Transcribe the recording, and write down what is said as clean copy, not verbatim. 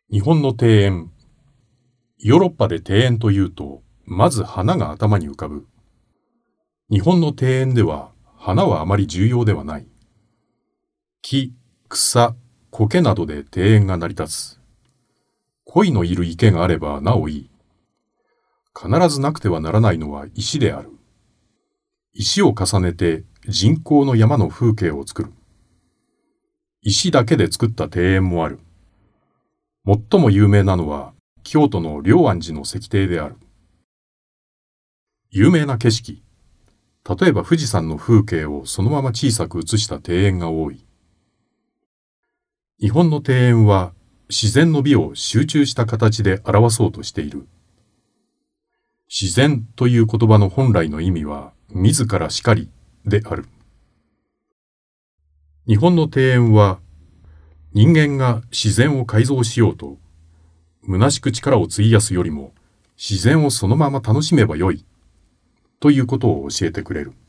日本の庭園。ヨーロッパで庭園というと、まず花が頭に浮かぶ。日本の庭園では、花はあまり重要ではない。木、草、苔などで庭園が成り立つ。鯉のいる池があればなおいい。必ずなくてはならないのは石である。石を重ねて人工の山の風景を作る。石だけで作った庭園もある。最も有名なのは京都の龍安寺の石庭である。有名な景色。例えば富士山の風景をそのまま小さく写した庭園が多い。日本の庭園は自然の美を集中した形で表そうとしている。自然という言葉の本来の意味は自らしかりである。日本の庭園は人間が自然を改造しようと虚しく力を費やすよりも自然をそのまま楽しめばよいということを教えてくれる。